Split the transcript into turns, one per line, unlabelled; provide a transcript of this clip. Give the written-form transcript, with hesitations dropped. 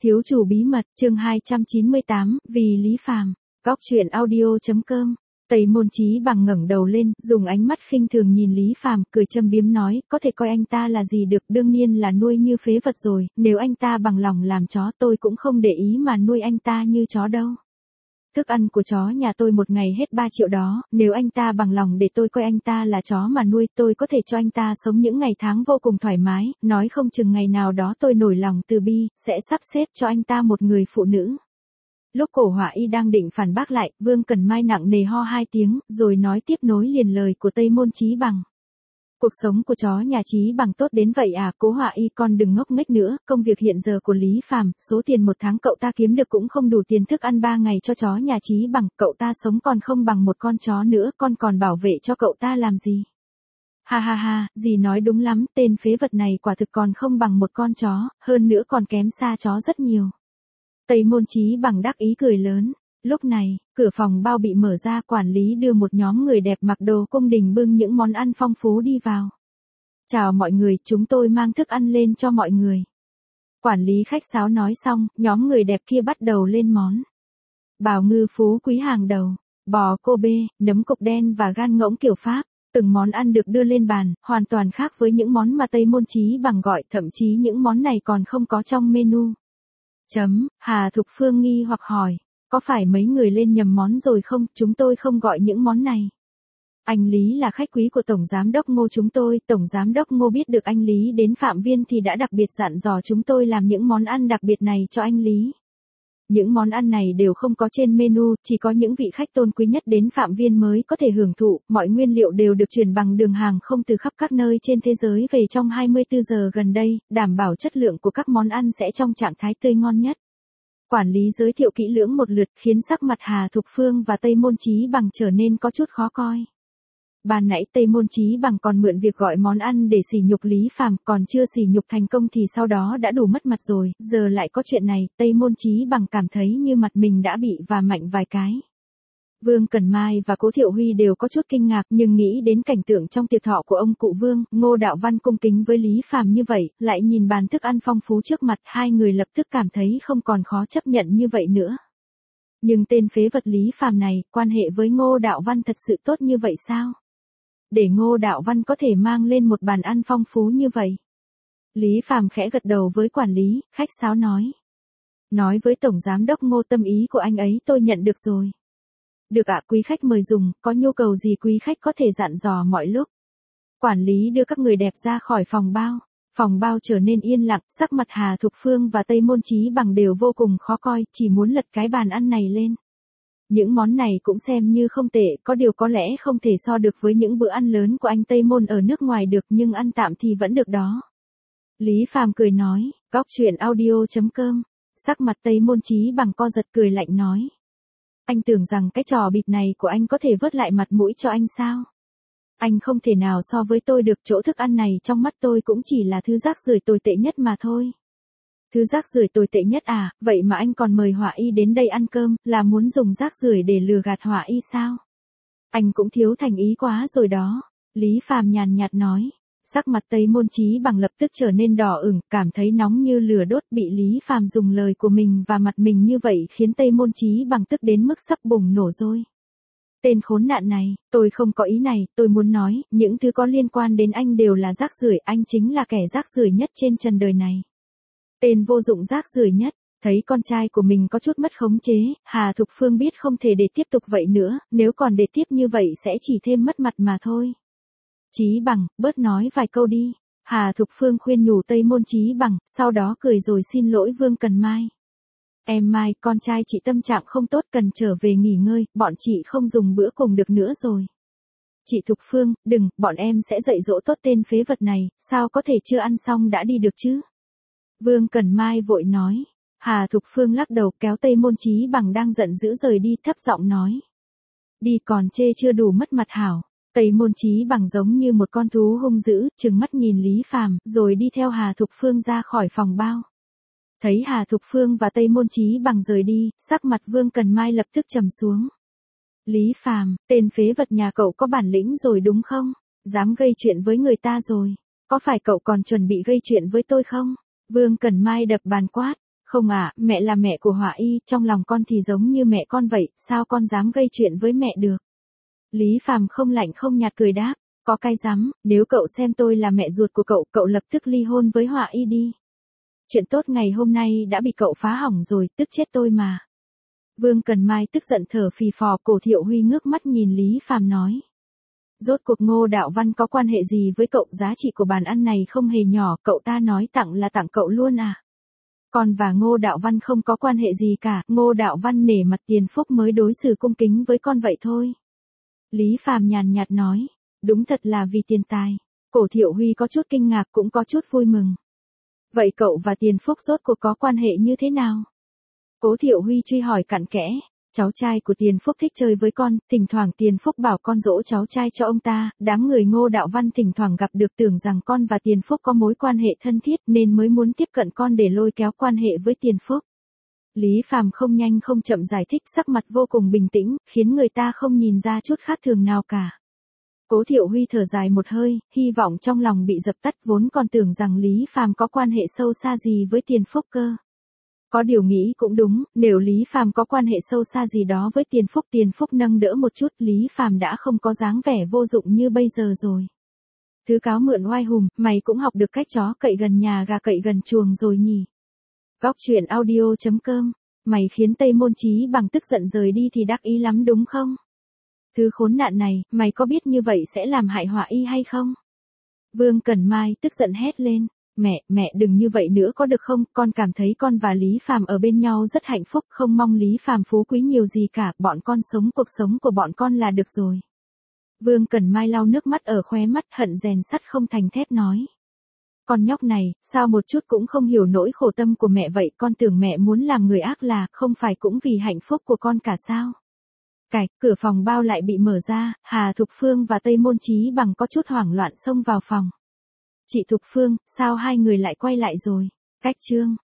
Thiếu chủ bí mật, chương 298, vì Lý Phàm. Góc truyện audio.com. Tây Môn Chí Bằng ngẩng đầu lên, dùng ánh mắt khinh thường nhìn Lý Phàm, cười châm biếm nói, có thể coi anh ta là gì được, đương nhiên là nuôi như phế vật rồi, nếu anh ta bằng lòng làm chó tôi cũng không để ý mà nuôi anh ta như chó đâu. Thức ăn của chó nhà tôi một ngày hết 3 triệu đó, nếu anh ta bằng lòng để tôi coi anh ta là chó mà nuôi, tôi có thể cho anh ta sống những ngày tháng vô cùng thoải mái, nói không chừng ngày nào đó tôi nổi lòng từ bi, sẽ sắp xếp cho anh ta một người phụ nữ. Lúc Cổ Họa Y đang định phản bác lại, Vương Cần Mai nặng nề ho 2 tiếng, rồi nói tiếp nối liền lời của Tây Môn Chí Bằng. Cuộc sống của chó nhà Chí Bằng tốt đến vậy à, Cố Họa Y con đừng ngốc nghếch nữa, công việc hiện giờ của Lý Phàm, số tiền một tháng cậu ta kiếm được cũng không đủ tiền thức ăn 3 ngày cho chó nhà Chí Bằng, cậu ta sống còn không bằng một con chó nữa, con còn bảo vệ cho cậu ta làm gì? Ha ha ha, dì nói đúng lắm, tên phế vật này quả thực còn không bằng một con chó, hơn nữa còn kém xa chó rất nhiều. Tây Môn Chí Bằng đắc ý cười lớn. Lúc này, cửa phòng bao bị mở ra, quản lý đưa một nhóm người đẹp mặc đồ cung đình bưng những món ăn phong phú đi vào. Chào mọi người, chúng tôi mang thức ăn lên cho mọi người. Quản lý khách sáo nói xong, nhóm người đẹp kia bắt đầu lên món. Bào ngư phú quý hàng đầu, bò Kobe, nấm cục đen và gan ngỗng kiểu Pháp. Từng món ăn được đưa lên bàn, hoàn toàn khác với những món mà Tây Môn Chí Bằng gọi, thậm chí những món này còn không có trong menu. Hà Thục Phương nghi hoặc hỏi. Có phải mấy người lên nhầm món rồi không, chúng tôi không gọi những món này. Anh Lý là khách quý của Tổng Giám đốc Ngô chúng tôi, Tổng Giám đốc Ngô biết được anh Lý đến Phạm Viên thì đã đặc biệt dặn dò chúng tôi làm những món ăn đặc biệt này cho anh Lý. Những món ăn này đều không có trên menu, chỉ có những vị khách tôn quý nhất đến Phạm Viên mới có thể hưởng thụ, mọi nguyên liệu đều được chuyển bằng đường hàng không từ khắp các nơi trên thế giới về trong 24 giờ gần đây, đảm bảo chất lượng của các món ăn sẽ trong trạng thái tươi ngon nhất. Quản lý giới thiệu kỹ lưỡng một lượt khiến sắc mặt Hà Thục Phương và Tây Môn Chí Bằng trở nên có chút khó coi. Ban nãy Tây Môn Chí Bằng còn mượn việc gọi món ăn để sỉ nhục Lý Phàm, còn chưa sỉ nhục thành công thì sau đó đã đủ mất mặt rồi, giờ lại có chuyện này, Tây Môn Chí Bằng cảm thấy như mặt mình đã bị vả mạnh vài cái. Vương Cần Mai và Cố Thiệu Huy đều có chút kinh ngạc, nhưng nghĩ đến cảnh tượng trong tiệc thọ của ông cụ Vương, Ngô Đạo Văn cung kính với Lý Phàm như vậy, lại nhìn bàn thức ăn phong phú trước mặt, hai người lập tức cảm thấy không còn khó chấp nhận như vậy nữa. Nhưng tên phế vật Lý Phàm này, quan hệ với Ngô Đạo Văn thật sự tốt như vậy sao? Để Ngô Đạo Văn có thể mang lên một bàn ăn phong phú như vậy. Lý Phàm khẽ gật đầu với quản lý, khách sáo nói. Nói với Tổng Giám đốc Ngô tâm ý của anh ấy tôi nhận được rồi. Được ạ, quý khách mời dùng, có nhu cầu gì quý khách có thể dặn dò mọi lúc. Quản lý đưa các người đẹp ra khỏi phòng bao. Phòng bao trở nên yên lặng, sắc mặt Hà Thục Phương và Tây Môn Chí Bằng đều vô cùng khó coi, chỉ muốn lật cái bàn ăn này lên. Những món này cũng xem như không tệ, có điều có lẽ không thể so được với những bữa ăn lớn của anh Tây Môn ở nước ngoài được, nhưng ăn tạm thì vẫn được đó. Lý Phàm cười nói, góc truyện audio.com. Sắc mặt Tây Môn Chí Bằng co giật cười lạnh nói. Anh tưởng rằng cái trò bịp này của anh có thể vớt lại mặt mũi cho anh sao? Anh không thể nào so với tôi được, chỗ thức ăn này trong mắt tôi cũng chỉ là thứ rác rưởi tồi tệ nhất mà thôi. Thứ rác rưởi tồi tệ nhất à, vậy mà anh còn mời Họa Y đến đây ăn cơm, là muốn dùng rác rưởi để lừa gạt Họa Y sao? Anh cũng thiếu thành ý quá rồi đó. Lý Phàm nhàn nhạt nói. Sắc mặt Tây Môn Chí Bằng lập tức trở nên đỏ ửng, cảm thấy nóng như lửa đốt, bị Lý Phàm dùng lời của mình và mặt mình như vậy khiến Tây Môn Chí Bằng tức đến mức sắp bùng nổ rồi. Tên khốn nạn này, tôi không có ý này, tôi muốn nói, những thứ có liên quan đến anh đều là rác rưởi, anh chính là kẻ rác rưởi nhất trên trần đời này. Tên vô dụng rác rưởi nhất. Thấy con trai của mình có chút mất khống chế, Hà Thục Phương biết không thể để tiếp tục vậy nữa, nếu còn để tiếp như vậy sẽ chỉ thêm mất mặt mà thôi. Chí Bằng, bớt nói vài câu đi. Hà Thục Phương khuyên nhủ Tây Môn Chí Bằng, sau đó cười rồi xin lỗi Vương Cần Mai. Em Mai, con trai chị tâm trạng không tốt cần trở về nghỉ ngơi, bọn chị không dùng bữa cùng được nữa rồi. Chị Thục Phương, đừng, bọn em sẽ dạy dỗ tốt tên phế vật này, sao có thể chưa ăn xong đã đi được chứ? Vương Cần Mai vội nói. Hà Thục Phương lắc đầu kéo Tây Môn Chí Bằng đang giận dữ rời đi, thấp giọng nói. Đi còn chê chưa đủ mất mặt hảo. Tây Môn Chí Bằng giống như một con thú hung dữ, trừng mắt nhìn Lý Phàm, rồi đi theo Hà Thục Phương ra khỏi phòng bao. Thấy Hà Thục Phương và Tây Môn Chí Bằng rời đi, sắc mặt Vương Cần Mai lập tức trầm xuống. Lý Phàm, tên phế vật nhà cậu có bản lĩnh rồi đúng không? Dám gây chuyện với người ta rồi. Có phải cậu còn chuẩn bị gây chuyện với tôi không? Vương Cần Mai đập bàn quát. Không ạ, mẹ là mẹ của Họa Y, trong lòng con thì giống như mẹ con vậy, sao con dám gây chuyện với mẹ được? Lý Phàm không lạnh không nhạt cười đáp, có cái dám, nếu cậu xem tôi là mẹ ruột của cậu, cậu lập tức ly hôn với Họa Y đi. Chuyện tốt ngày hôm nay đã bị cậu phá hỏng rồi, tức chết tôi mà. Vương Cần Mai tức giận thở phì phò, Cổ Thiệu Huy ngước mắt nhìn Lý Phàm nói. Rốt cuộc Ngô Đạo Văn có quan hệ gì với cậu, giá trị của bàn ăn này không hề nhỏ, cậu ta nói tặng là tặng cậu luôn à? Con và Ngô Đạo Văn không có quan hệ gì cả, Ngô Đạo Văn nể mặt Tiền Phúc mới đối xử cung kính với con vậy thôi. Lý Phàm nhàn nhạt nói, đúng thật là vì tiền tài. Cổ Thiệu Huy có chút kinh ngạc cũng có chút vui mừng. Vậy cậu và Tiền Phúc rốt cuộc có quan hệ như thế nào? Cố Thiệu Huy truy hỏi cặn kẽ. Cháu trai của Tiền Phúc thích chơi với con, thỉnh thoảng Tiền Phúc bảo con dỗ cháu trai cho ông ta, đám người Ngô Đạo Văn thỉnh thoảng gặp được tưởng rằng con và Tiền Phúc có mối quan hệ thân thiết nên mới muốn tiếp cận con để lôi kéo quan hệ với Tiền Phúc. Lý Phàm không nhanh không chậm giải thích, sắc mặt vô cùng bình tĩnh, khiến người ta không nhìn ra chút khác thường nào cả. Cố Thiệu Huy thở dài một hơi, hy vọng trong lòng bị dập tắt, vốn còn tưởng rằng Lý Phàm có quan hệ sâu xa gì với Tiền Phúc cơ. Có điều nghĩ cũng đúng, nếu Lý Phàm có quan hệ sâu xa gì đó với Tiền Phúc nâng đỡ một chút, Lý Phàm đã không có dáng vẻ vô dụng như bây giờ rồi. Thứ cáo mượn oai hùng, mày cũng học được cách chó cậy gần nhà gà cậy gần chuồng rồi nhỉ. Góc truyện audio.com, mày khiến Tây Môn Chí Bằng tức giận rời đi thì đắc ý lắm đúng không? Thứ khốn nạn này, mày có biết như vậy sẽ làm hại Họa Y hay không? Vương Cần Mai tức giận hét lên. Mẹ đừng như vậy nữa có được không, con cảm thấy con và Lý Phàm ở bên nhau rất hạnh phúc, không mong Lý Phàm phú quý nhiều gì cả, bọn con sống cuộc sống của bọn con là được rồi. Vương Cần Mai lau nước mắt ở khóe mắt, hận rèn sắt không thành thép nói. Con nhóc này, sao một chút cũng không hiểu nỗi khổ tâm của mẹ vậy, con tưởng mẹ muốn làm người ác là, không phải cũng vì hạnh phúc của con cả sao? Cạch, cửa phòng bao lại bị mở ra, Hà Thục Phương và Tây Môn Chí Bằng có chút hoảng loạn xông vào phòng. Chị Thục Phương, sao hai người lại quay lại rồi? Cách chương.